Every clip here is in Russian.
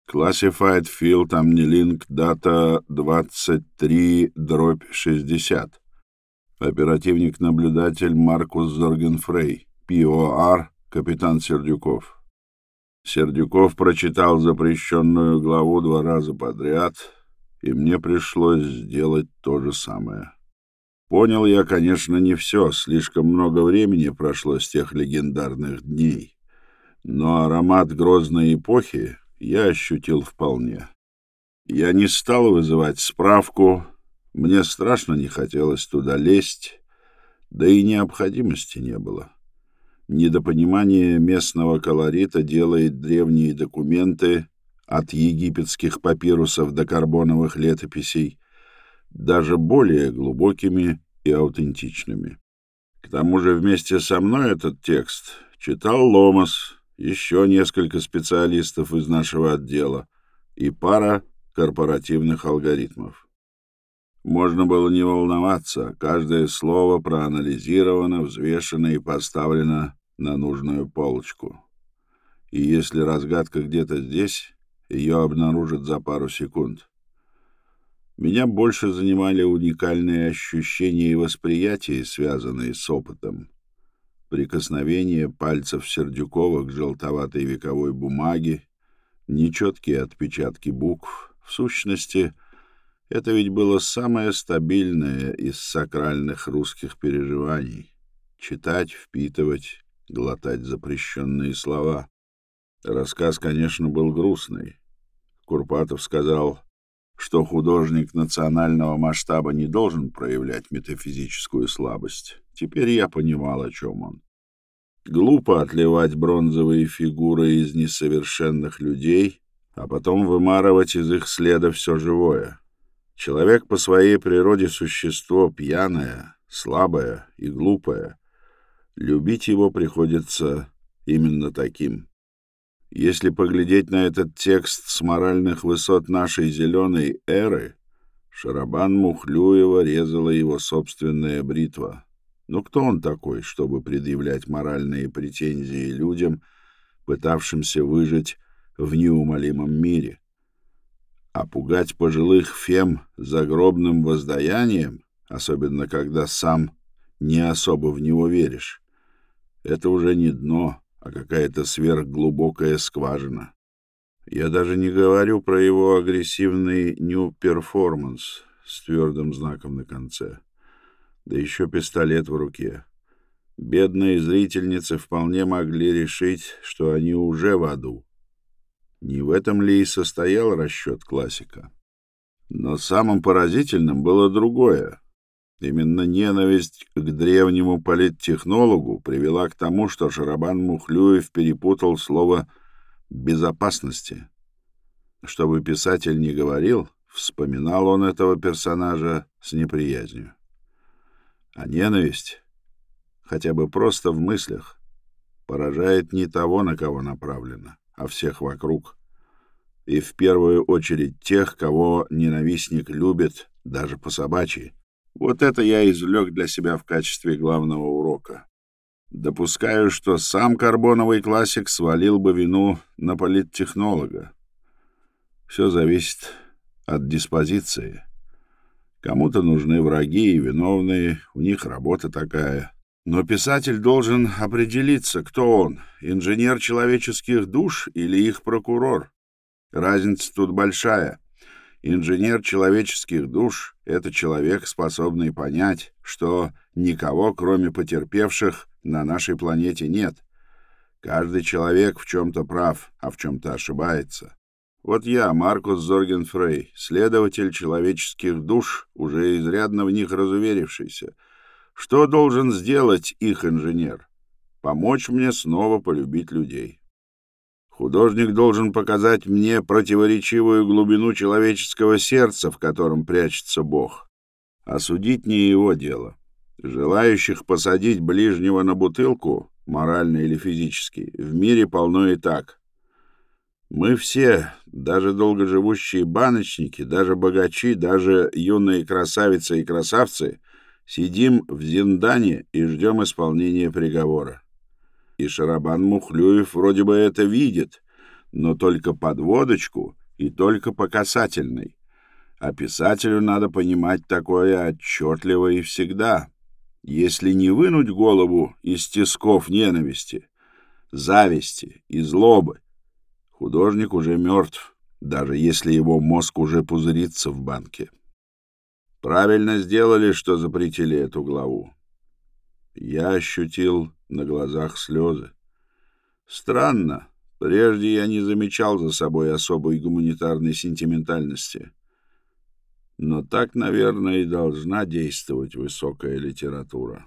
Classified Field Amnilink, дата 23/60. Оперативник-наблюдатель Маркус Зоргенфрей, ПОР, капитан Сердюков. Сердюков прочитал запрещенную главу 2 раза подряд, и мне пришлось сделать то же самое. Понял я, конечно, не все, слишком много времени прошло с тех легендарных дней, но аромат грозной эпохи я ощутил вполне. Я не стал вызывать справку, мне страшно не хотелось туда лезть, да и необходимости не было. Недопонимание местного колорита делает древние документы, от египетских папирусов до карбоновых летописей, даже более глубокими и аутентичными. К тому же вместе со мной этот текст читал Ломас, еще несколько специалистов из нашего отдела и пара корпоративных алгоритмов. Можно было не волноваться, каждое слово проанализировано, взвешено и поставлено на нужную полочку. И если разгадка где-то здесь, ее обнаружат за пару секунд. Меня больше занимали уникальные ощущения и восприятия, связанные с опытом. Прикосновение пальцев Сердюкова к желтоватой вековой бумаге, нечеткие отпечатки букв. В сущности, это ведь было самое стабильное из сакральных русских переживаний — читать, впитывать, глотать запрещенные слова. Рассказ, конечно, был грустный. Курпатов сказал, что художник национального масштаба не должен проявлять метафизическую слабость. Теперь я понимал, о чем он. Глупо отливать бронзовые фигуры из несовершенных людей, а потом вымарывать из их следа все живое. Человек по своей природе существо пьяное, слабое и глупое. Любить его приходится именно таким. Если поглядеть на этот текст с моральных высот нашей зеленой эры, Шарабан Мухлюева резала его собственная бритва. Но кто он такой, чтобы предъявлять моральные претензии людям, пытавшимся выжить в неумолимом мире? А пугать пожилых фем загробным воздаянием, особенно когда сам не особо в него веришь, это уже не дно, а какая-то сверхглубокая скважина. Я даже не говорю про его агрессивный new performance с твердым знаком на конце. Да еще пистолет в руке. Бедные зрительницы вполне могли решить, что они уже в аду. Не в этом ли и состоял расчет классика? Но самым поразительным было другое. Именно ненависть к древнему политтехнологу привела к тому, что Шарабан Мухлюев перепутал слово «безопасности». Что бы писатель ни говорил, вспоминал он этого персонажа с неприязнью. А ненависть, хотя бы просто в мыслях, поражает не того, на кого направлена, а всех вокруг. И в первую очередь тех, кого ненавистник любит даже по-собачьи. Вот это я извлек для себя в качестве главного урока. Допускаю, что сам карбоновый классик свалил бы вину на политтехнолога. Все зависит от диспозиции. Кому-то нужны враги и виновные, у них работа такая. Но писатель должен определиться, кто он, инженер человеческих душ или их прокурор. Разница тут большая. Инженер человеческих душ — это человек, способный понять, что никого, кроме потерпевших, на нашей планете нет. Каждый человек в чем-то прав, а в чем-то ошибается. Вот я, Маркус Зоргенфрей, следователь человеческих душ, уже изрядно в них разуверившийся. Что должен сделать их инженер? Помочь мне снова полюбить людей. Художник должен показать мне противоречивую глубину человеческого сердца, в котором прячется Бог. Осудить не его дело. Желающих посадить ближнего на бутылку, морально или физически, в мире полно и так. Мы все, даже долгоживущие баночники, даже богачи, даже юные красавицы и красавцы, сидим в зиндане и ждем исполнения приговора. И Шарабан Мухлюев вроде бы это видит, но только под водочку и только по касательной. А писателю надо понимать такое отчетливо и всегда. Если не вынуть голову из тисков ненависти, зависти и злобы, художник уже мертв, даже если его мозг уже пузырится в банке. Правильно сделали, что запретили эту главу. Я ощутил на глазах слезы. Странно, прежде я не замечал за собой особой гуманитарной сентиментальности. Но так, наверное, и должна действовать высокая литература.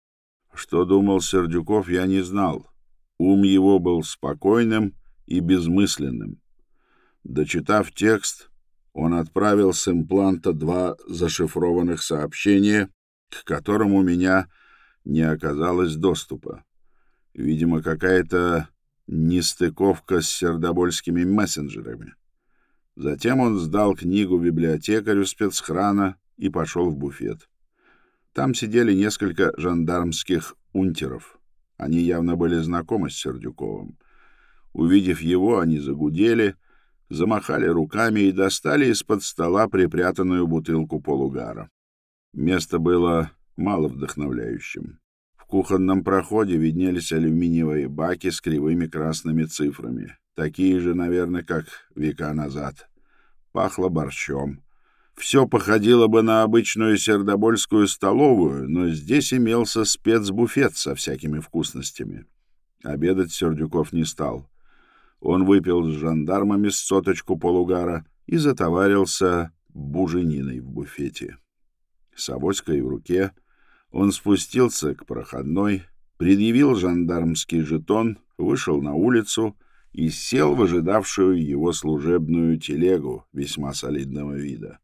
Что думал Сердюков, я не знал. Ум его был спокойным и безмысленным. Дочитав текст, он отправил с импланта 2 зашифрованных сообщения, к которым у меня не оказалось доступа. Видимо, какая-то нестыковка с сердобольскими мессенджерами. Затем он сдал книгу библиотекарю спецхрана и пошел в буфет. Там сидели несколько жандармских унтеров. Они явно были знакомы с Сердюковым. Увидев его, они загудели, замахали руками и достали из-под стола припрятанную бутылку полугара. Место было мало вдохновляющим. В кухонном проходе виднелись алюминиевые баки с кривыми красными цифрами, такие же, наверное, как века назад. Пахло борщом. Все походило бы на обычную сердобольскую столовую, но здесь имелся спецбуфет со всякими вкусностями. Обедать Сердюков не стал. Он выпил с жандармами соточку полугара и затоварился бужениной в буфете. С авоськой в руке он спустился к проходной, предъявил жандармский жетон, вышел на улицу и сел в ожидавшую его служебную телегу весьма солидного вида.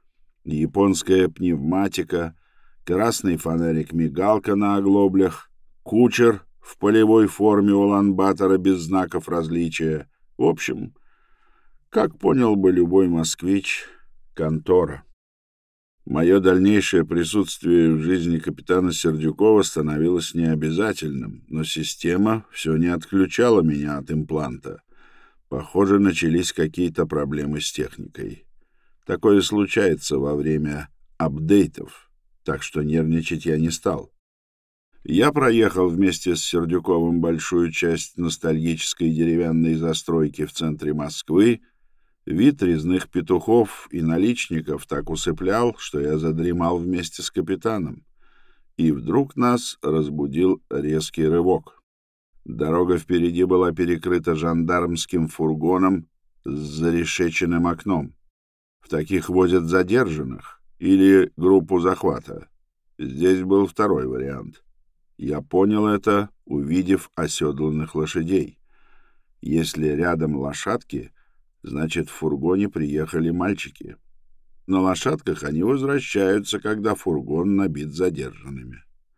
Японская пневматика, красный фонарик-мигалка на оглоблях, кучер в полевой форме улан-батора без знаков различия. В общем, как понял бы любой москвич, контора. Мое дальнейшее присутствие в жизни капитана Сердюкова становилось необязательным, но система все не отключала меня от импланта. Похоже, начались какие-то проблемы с техникой. Такое случается во время апдейтов, так что нервничать я не стал. Я проехал вместе с Сердюковым большую часть ностальгической деревянной застройки в центре Москвы. Вид резных петухов и наличников так усыплял, что я задремал вместе с капитаном. И вдруг нас разбудил резкий рывок. Дорога впереди была перекрыта жандармским фургоном с зарешеченным окном. В таких возят задержанных или группу захвата. Здесь был второй вариант. Я понял это, увидев оседланных лошадей. Если рядом лошадки, значит, в фургоне приехали мальчики. На лошадках они возвращаются, когда фургон набит задержанными.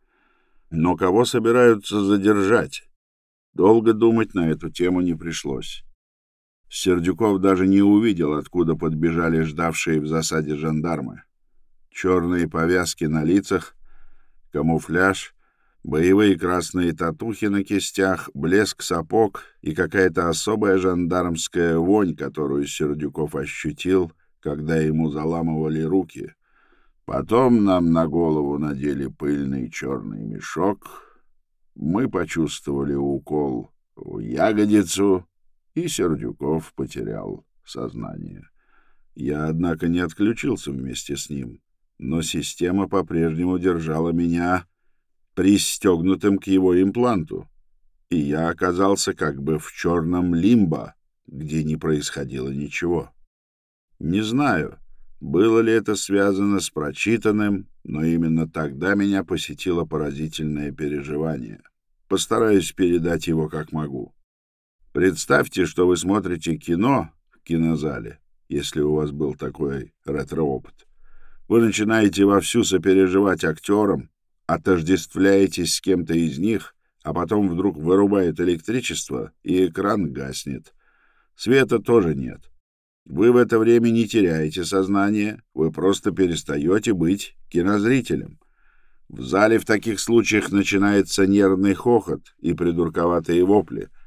Но кого собираются задержать? Долго думать на эту тему не пришлось. Сердюков даже не увидел, откуда подбежали ждавшие в засаде жандармы. Черные повязки на лицах, камуфляж, боевые красные татухи на кистях, блеск сапог и какая-то особая жандармская вонь, которую Сердюков ощутил, когда ему заламывали руки. Потом нам на голову надели пыльный черный мешок. Мы почувствовали укол в ягодицу, и Сердюков потерял сознание. Я, однако, не отключился вместе с ним, но система по-прежнему держала меня пристегнутым к его импланту, и я оказался как бы в черном лимбо, где не происходило ничего. Не знаю, было ли это связано с прочитанным, но именно тогда меня посетило поразительное переживание. Постараюсь передать его как могу. Представьте, что вы смотрите кино в кинозале, если у вас был такой ретро-опыт. Вы начинаете вовсю сопереживать актерам, отождествляетесь с кем-то из них, а потом вдруг вырубает электричество, и экран гаснет. Света тоже нет. Вы в это время не теряете сознание, вы просто перестаете быть кинозрителем. В зале в таких случаях начинается нервный хохот и придурковатые вопли.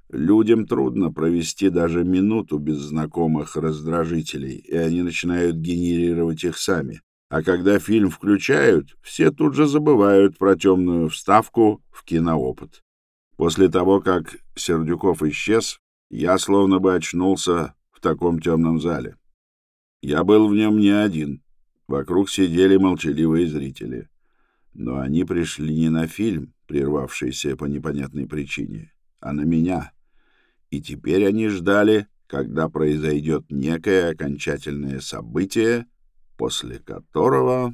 Людям трудно провести даже минуту без знакомых раздражителей, и они начинают генерировать их сами. А когда фильм включают, все тут же забывают про темную вставку в киноопыт. После того, как Сердюков исчез, я словно бы очнулся в таком темном зале. Я был в нем не один. Вокруг сидели молчаливые зрители. Но они пришли не на фильм, прервавшийся по непонятной причине, а на меня. И теперь они ждали, когда произойдет некое окончательное событие, после которого...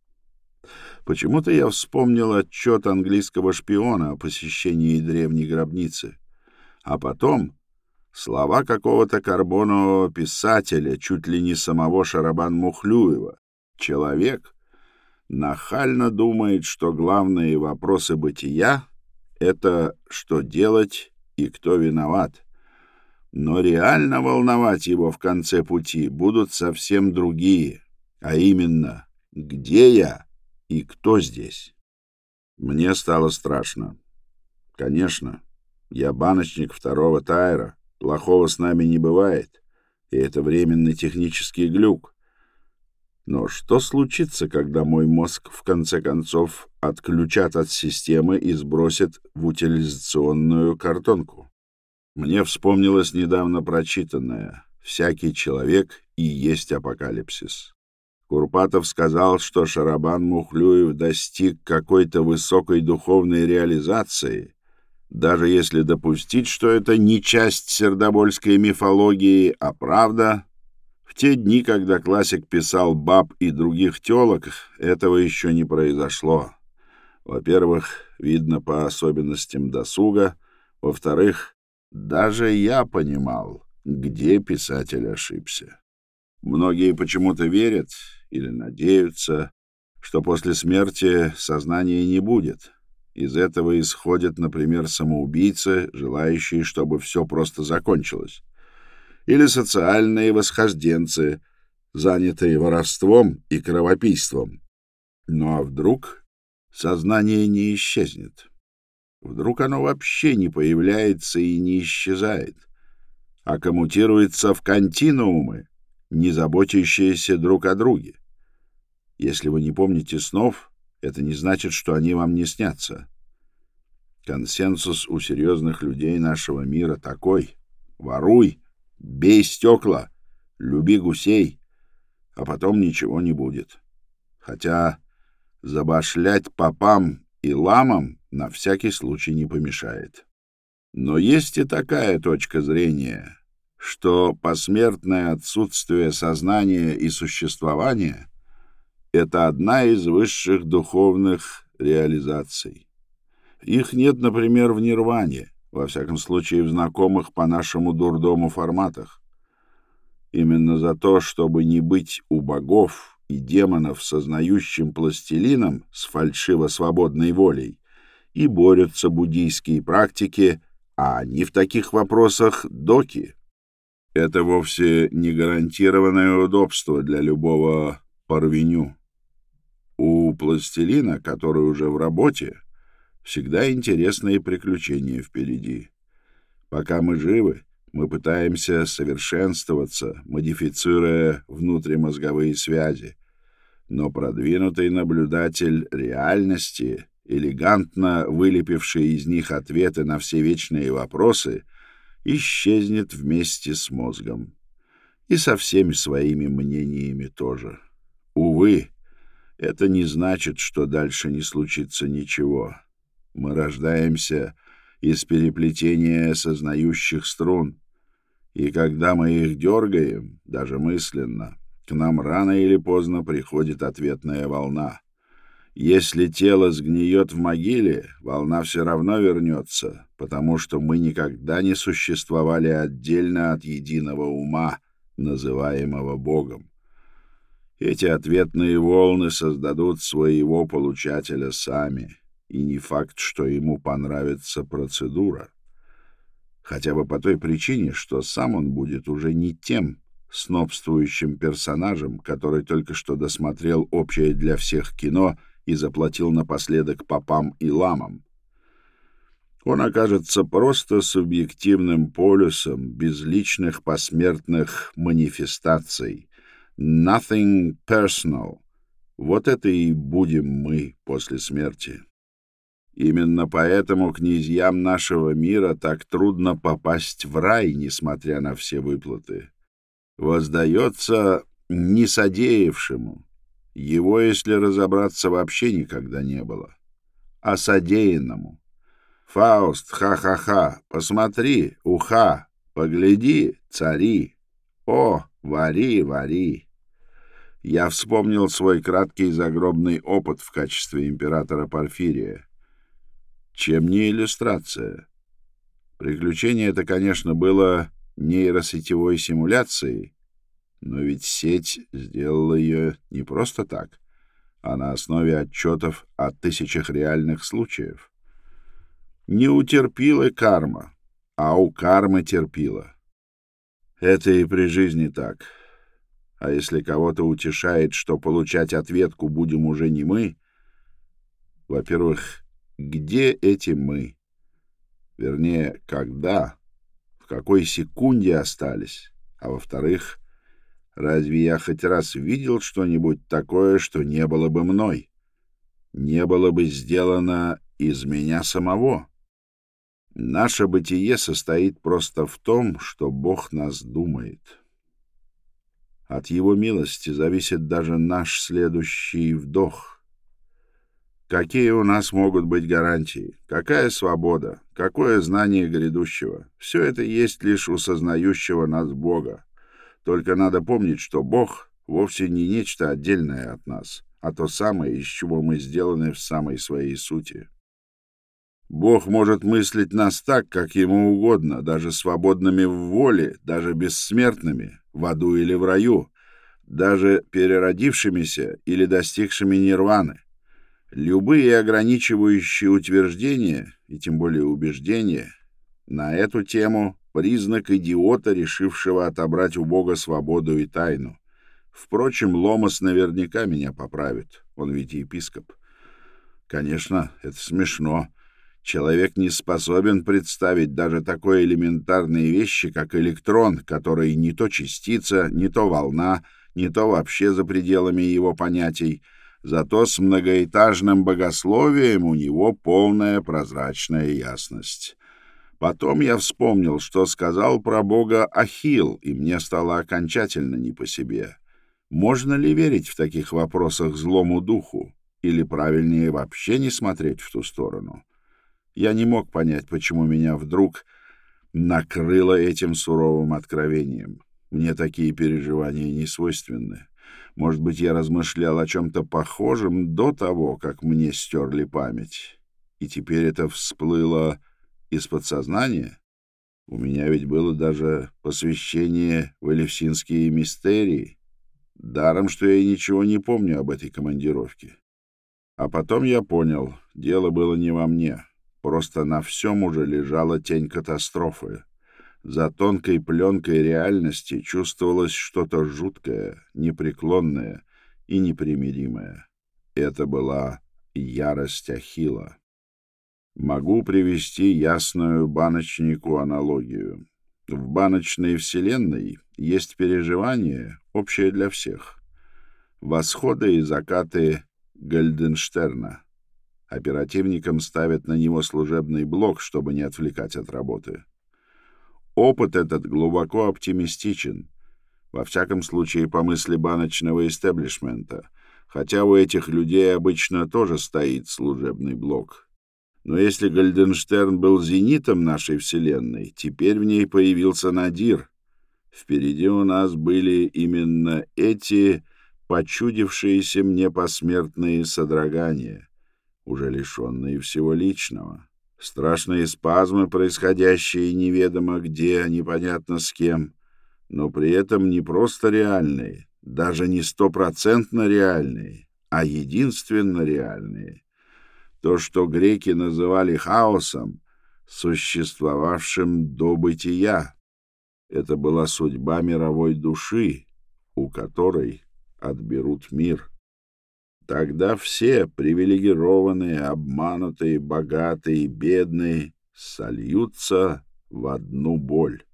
Почему-то я вспомнил отчет английского шпиона о посещении древней гробницы, а потом слова какого-то карбонового писателя, чуть ли не самого Шарабан-Мухлюева. Человек нахально думает, что главные вопросы бытия — это что делать и кто виноват. Но реально волновать его в конце пути будут совсем другие, а именно, где я и кто здесь. Мне стало страшно. Конечно, я баночник второго тайра, плохого с нами не бывает, и это временный технический глюк. Но что случится, когда мой мозг в конце концов отключат от системы и сбросят в утилизационную картонку? Мне вспомнилось недавно прочитанное: «Всякий человек и есть апокалипсис». Курпатов сказал, что Шарабан-Мухлюев достиг какой-то высокой духовной реализации, даже если допустить, что это не часть сердобольской мифологии, а правда. В те дни, когда классик писал баб и других телок, этого еще не произошло. Во-первых, видно по особенностям досуга. Во-вторых, даже я понимал, где писатель ошибся. Многие почему-то верят или надеются, что после смерти сознания не будет. Из этого исходят, например, самоубийцы, желающие, чтобы все просто закончилось. Или социальные восхожденцы, занятые воровством и кровопийством. Ну а вдруг сознание не исчезнет? Вдруг оно вообще не появляется и не исчезает, а коммутируется в континуумы, не заботящиеся друг о друге? Если вы не помните снов, это не значит, что они вам не снятся. Консенсус у серьезных людей нашего мира такой: воруй, бей стекла, люби гусей, а потом ничего не будет. Хотя забашлять попам и ламам на всякий случай не помешает. Но есть и такая точка зрения, что посмертное отсутствие сознания и существования — это одна из высших духовных реализаций. Их нет, например, в нирване, во всяком случае в знакомых по нашему дурдому форматах. Именно за то, чтобы не быть у богов и демонов сознающим пластилином с фальшиво-свободной волей, и борются буддийские практики, а они в таких вопросах доки. Это вовсе не гарантированное удобство для любого парвеню. У пластилина, который уже в работе, всегда интересные приключения впереди. Пока мы живы, мы пытаемся совершенствоваться, модифицируя внутримозговые связи. Но продвинутый наблюдатель реальности, элегантно вылепивший из них ответы на все вечные вопросы, исчезнет вместе с мозгом. И со всеми своими мнениями тоже. Увы, это не значит, что дальше не случится ничего. Мы рождаемся из переплетения сознающих струн, и когда мы их дергаем, даже мысленно, к нам рано или поздно приходит ответная волна. Если тело сгниет в могиле, волна все равно вернется, потому что мы никогда не существовали отдельно от единого ума, называемого Богом. Эти ответные волны создадут своего получателя сами, и не факт, что ему понравится процедура. Хотя бы по той причине, что сам он будет уже не тем снобствующим персонажем, который только что досмотрел общее для всех кино и заплатил напоследок попам и ламам. Он окажется просто субъективным полюсом безличных посмертных манифестаций. Nothing personal. Вот это и будем мы после смерти. Именно поэтому князьям нашего мира так трудно попасть в рай, несмотря на все выплаты. Воздается несодеявшему. Его, если разобраться, вообще никогда не было. А содеянному. Фауст, ха-ха-ха, посмотри, уха, погляди, цари. О, вари, вари. Я вспомнил свой краткий загробный опыт в качестве императора Порфирия. Чем не иллюстрация? Приключение это, конечно, было нейросетевой симуляцией, но ведь сеть сделала ее не просто так, а на основе отчетов о тысячах реальных случаев. Не утерпила карма, а у кармы терпила. Это и при жизни так. А если кого-то утешает, что получать ответку будем уже не мы, во-первых, где эти мы? Вернее, когда, в какой секунде остались? А во-вторых, разве я хоть раз видел что-нибудь такое, что не было бы мной? Не было бы сделано из меня самого? Наше бытие состоит просто в том, что Бог нас думает. От Его милости зависит даже наш следующий вдох. Какие у нас могут быть гарантии? Какая свобода? Какое знание грядущего? Все это есть лишь у сознающего нас Бога. Только надо помнить, что Бог вовсе не нечто отдельное от нас, а то самое, из чего мы сделаны в самой своей сути. Бог может мыслить нас так, как ему угодно, даже свободными в воле, даже бессмертными, в аду или в раю, даже переродившимися или достигшими нирваны. Любые ограничивающие утверждения, и тем более убеждения, на эту тему — признак идиота, решившего отобрать у Бога свободу и тайну. Впрочем, Ломас наверняка меня поправит, он ведь епископ. Конечно, это смешно. Человек не способен представить даже такой элементарные вещи, как электрон, который не то частица, не то волна, не то вообще за пределами его понятий. Зато с многоэтажным богословием у него полная прозрачная ясность. Потом я вспомнил, что сказал про Бога Ахилл, и мне стало окончательно не по себе. Можно ли верить в таких вопросах злому духу? Или правильнее вообще не смотреть в ту сторону? Я не мог понять, почему меня вдруг накрыло этим суровым откровением. Мне такие переживания не свойственны. Может быть, я размышлял о чем-то похожем до того, как мне стерли память. И теперь это всплыло из подсознания? У меня ведь было даже посвящение в Элевсинские мистерии. Даром, что я ничего не помню об этой командировке. А потом я понял, дело было не во мне. Просто на всем уже лежала тень катастрофы. За тонкой пленкой реальности чувствовалось что-то жуткое, непреклонное и непримиримое. Это была ярость Ахилла. Могу привести ясную баночнику аналогию. В баночной вселенной есть переживание, общее для всех. Восходы и закаты Гальденштерна. Оперативникам ставят на него служебный блок, чтобы не отвлекать от работы. Опыт этот глубоко оптимистичен, во всяком случае по мысли баночного истеблишмента, хотя у этих людей обычно тоже стоит служебный блок. Но если Гальденштерн был зенитом нашей Вселенной, теперь в ней появился Надир. Впереди у нас были именно эти почудившиеся мне посмертные содрогания, уже лишенные всего личного. Страшные спазмы, происходящие неведомо где, непонятно с кем, но при этом не просто реальные, даже не стопроцентно реальные, а единственно реальные. То, что греки называли хаосом, существовавшим до бытия. Это была судьба мировой души, у которой отберут мир. Тогда все привилегированные, обманутые, богатые, бедные сольются в одну боль.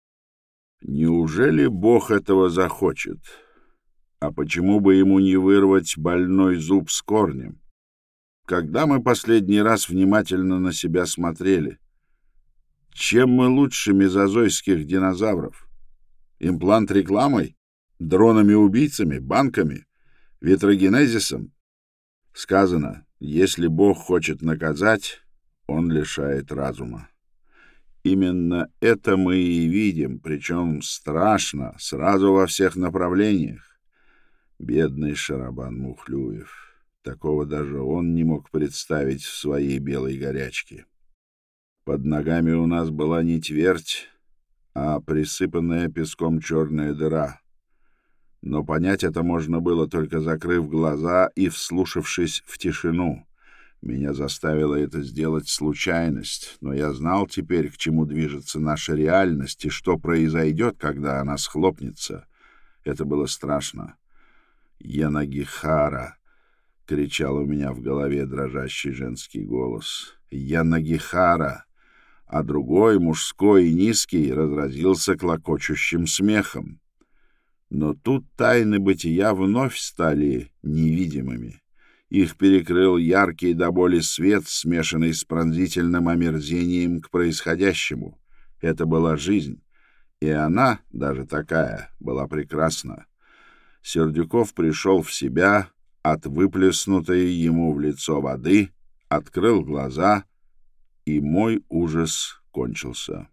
Неужели Бог этого захочет? А почему бы ему не вырвать больной зуб с корнем? Когда мы последний раз внимательно на себя смотрели? Чем мы лучше мезозойских динозавров? Имплант рекламой? Дронами-убийцами? Банками? Ветрогенезисом? Сказано, если Бог хочет наказать, он лишает разума. Именно это мы и видим, причем страшно, сразу во всех направлениях. Бедный Шарабан Мухлюев. Такого даже он не мог представить в своей белой горячке. Под ногами у нас была не твердь, а присыпанная песком черная дыра. Но понять это можно было, только закрыв глаза и вслушавшись в тишину. Меня заставила это сделать случайность, но я знал теперь, к чему движется наша реальность и что произойдет, когда она схлопнется. Это было страшно. «Янагихара!» — кричал у меня в голове дрожащий женский голос. «Янагихара!» А другой, мужской и низкий, разразился клокочущим смехом. Но тут тайны бытия вновь стали невидимыми. Их перекрыл яркий до боли свет, смешанный с пронзительным омерзением к происходящему. Это была жизнь, и она, даже такая, была прекрасна. Сердюков пришел в себя от выплеснутой ему в лицо воды, открыл глаза, и мой ужас кончился.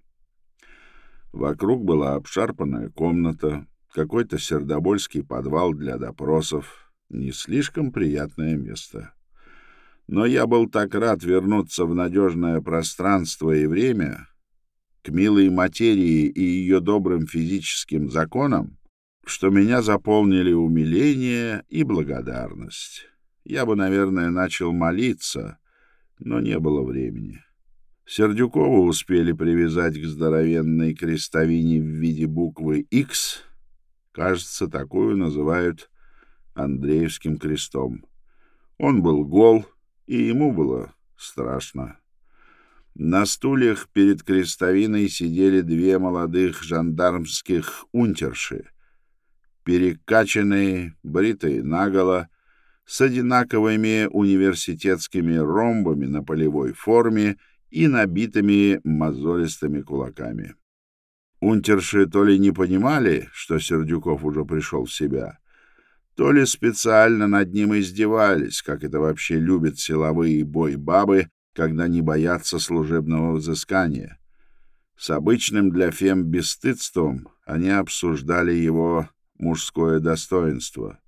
Вокруг была обшарпанная комната, какой-то сердобольский подвал для допросов, не слишком приятное место. Но я был так рад вернуться в надежное пространство и время, к милой материи и ее добрым физическим законам, что меня заполнили умиление и благодарность. Я бы, наверное, начал молиться, но не было времени. Сердюкова успели привязать к здоровенной крестовине в виде буквы «Х». Кажется, такую называют Андреевским крестом. Он был гол, и ему было страшно. На стульях перед крестовиной сидели две молодых жандармских унтерши, перекачанные, бритые наголо, с одинаковыми университетскими ромбами на полевой форме и набитыми мозолистыми кулаками. Унтерши то ли не понимали, что Сердюков уже пришел в себя, то ли специально над ним издевались, как это вообще любят силовые бой-бабы, когда не боятся служебного взыскания. С обычным для фем бесстыдством они обсуждали его мужское достоинство.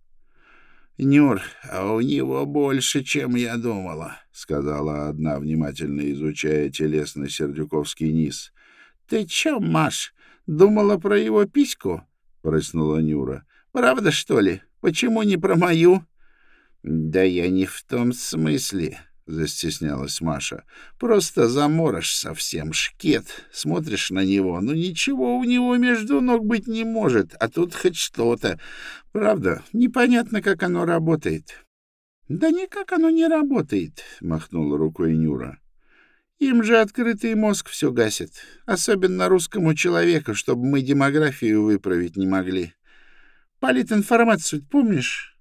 «Нюр, а у него больше, чем я думала», — сказала одна, внимательно изучая телесный сердюковский низ. «Ты чё, Маш, думала про его письку?» — прыснула Нюра. «Правда, что ли? Почему не про мою?» «Да я не в том смысле», — застеснялась Маша. «Просто заморож совсем, шкет. Смотришь на него, ну ничего у него между ног быть не может, а тут хоть что-то. Правда, непонятно, как оно работает». «Да никак оно не работает», — махнула рукой Нюра. «Им же открытый мозг все гасит, особенно русскому человеку, чтобы мы демографию выправить не могли. Политинформацию помнишь?»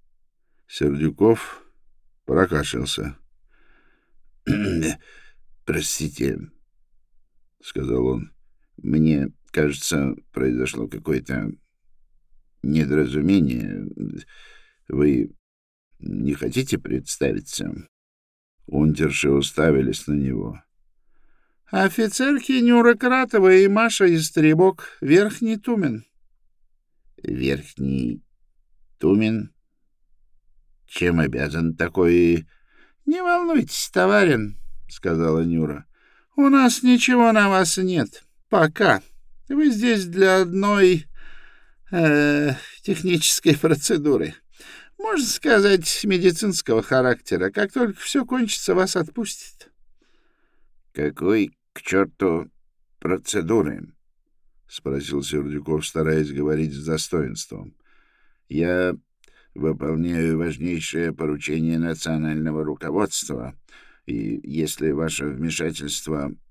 Сердюков прокашлялся. «Простите», — сказал он, — «мне кажется, произошло какое-то недоразумение. Вы не хотите представиться?» Унтерши уставились на него. «Офицерки Нюра Кратова и Маша Истребок, Верхний Тумен». «Верхний Тумен? Чем обязан такой...» «Не волнуйтесь, товарин», — сказала Нюра. «У нас ничего на вас нет. Пока. Вы здесь для одной технической процедуры. Можно сказать, медицинского характера. Как только все кончится, вас отпустят». «Какой к черту процедуры?» — спросил Сердюков, стараясь говорить с достоинством. «Я выполняю важнейшее поручение национального руководства, и если ваше вмешательство...»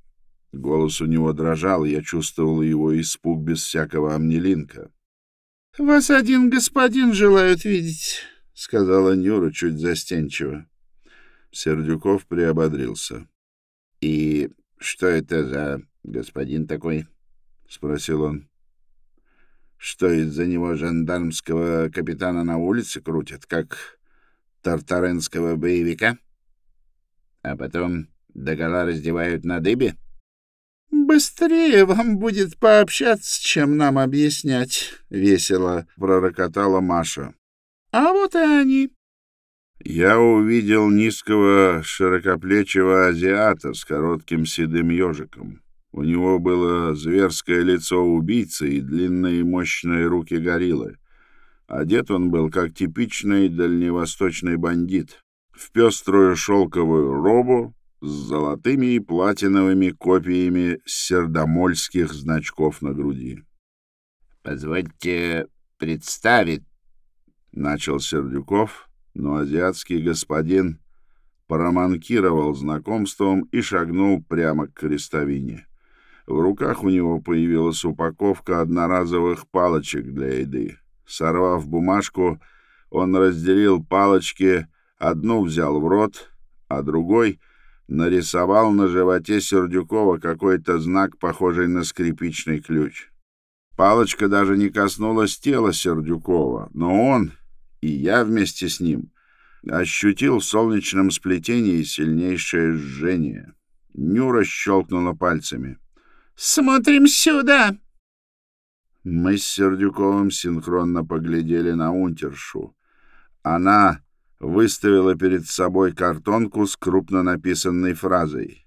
Голос у него дрожал, и я чувствовал его испуг без всякого амнилинка. — Вас один господин желает видеть, — сказала Нюра чуть застенчиво. Сердюков приободрился. — И что это за господин такой? — спросил он. — Что из-за него жандармского капитана на улице крутят, как тартаренского боевика? А потом догола раздевают на дыбе? — Быстрее вам будет пообщаться, чем нам объяснять, — весело пророкотала Маша. — А вот и они. Я увидел низкого широкоплечего азиата с коротким седым ежиком. У него было зверское лицо убийцы и длинные мощные руки гориллы. Одет он был как типичный дальневосточный бандит, в пеструю шелковую робу с золотыми и платиновыми копиями сердомольских значков на груди. — Позвольте представить, — начал Сердюков, но азиатский господин проманкировал знакомством и шагнул прямо к крестовине. В руках у него появилась упаковка одноразовых палочек для еды. Сорвав бумажку, он разделил палочки, одну взял в рот, а другой нарисовал на животе Сердюкова какой-то знак, похожий на скрипичный ключ. Палочка даже не коснулась тела Сердюкова, но он, и я вместе с ним, ощутил в солнечном сплетении сильнейшее жжение. Нюра щелкнула пальцами. «Смотрим сюда!» Мы с Сердюковым синхронно поглядели на унтершу. Она выставила перед собой картонку с крупно написанной фразой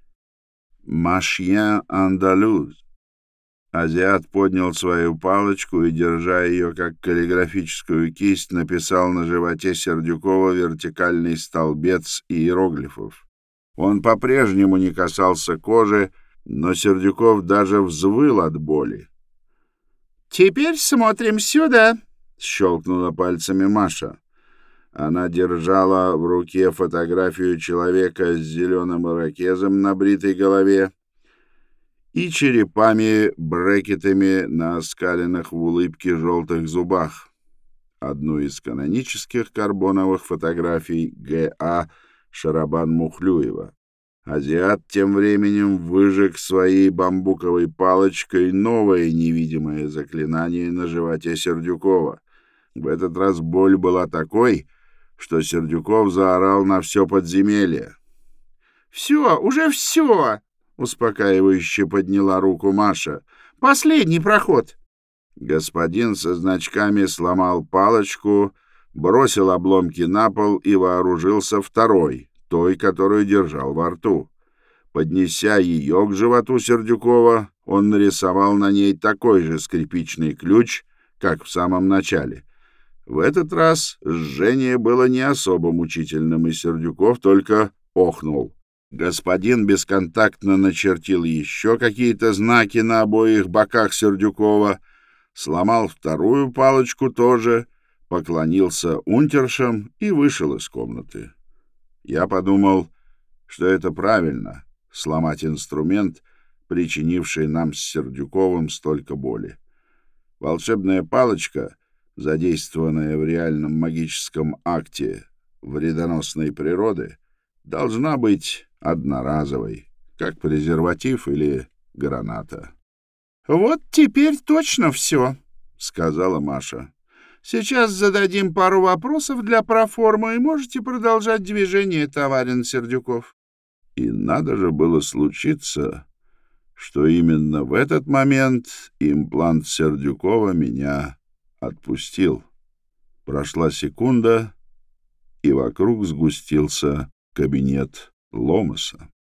«Машьен андалуз». Азиат поднял свою палочку и, держа ее как каллиграфическую кисть, написал на животе Сердюкова вертикальный столбец иероглифов. Он по-прежнему не касался кожи, но Сердюков даже взвыл от боли. «Теперь смотрим сюда», — щелкнула пальцами Маша. Она держала в руке фотографию человека с зеленым ирокезом на бритой голове и черепами-брекетами на оскаленных в улыбке желтых зубах. Одну из канонических карбоновых фотографий Г.А. Шарабан-Мухлюева. Азиат тем временем выжег своей бамбуковой палочкой новое невидимое заклинание на животе Сердюкова. В этот раз боль была такой, что Сердюков заорал на все подземелье. «Все, уже все!» — успокаивающе подняла руку Маша. «Последний проход!» Господин со значками сломал палочку, бросил обломки на пол и вооружился второй, той, которую держал во рту. Поднеся ее к животу Сердюкова, он нарисовал на ней такой же скрипичный ключ, как в самом начале. В этот раз жжение было не особо мучительным, и Сердюков только охнул. Господин бесконтактно начертил еще какие-то знаки на обоих боках Сердюкова, сломал вторую палочку тоже, поклонился унтершам и вышел из комнаты. Я подумал, что это правильно — сломать инструмент, причинивший нам с Сердюковым столько боли. Волшебная палочка, задействованная в реальном магическом акте вредоносной природы, должна быть одноразовой, как презерватив или граната. — Вот теперь точно все, — сказала Маша. — Сейчас зададим пару вопросов для проформы, и можете продолжать движение, товарищ Сердюков. И надо же было случиться, что именно в этот момент имплант Сердюкова меня отпустил. Прошла секунда, и вокруг сгустился кабинет Ломаса.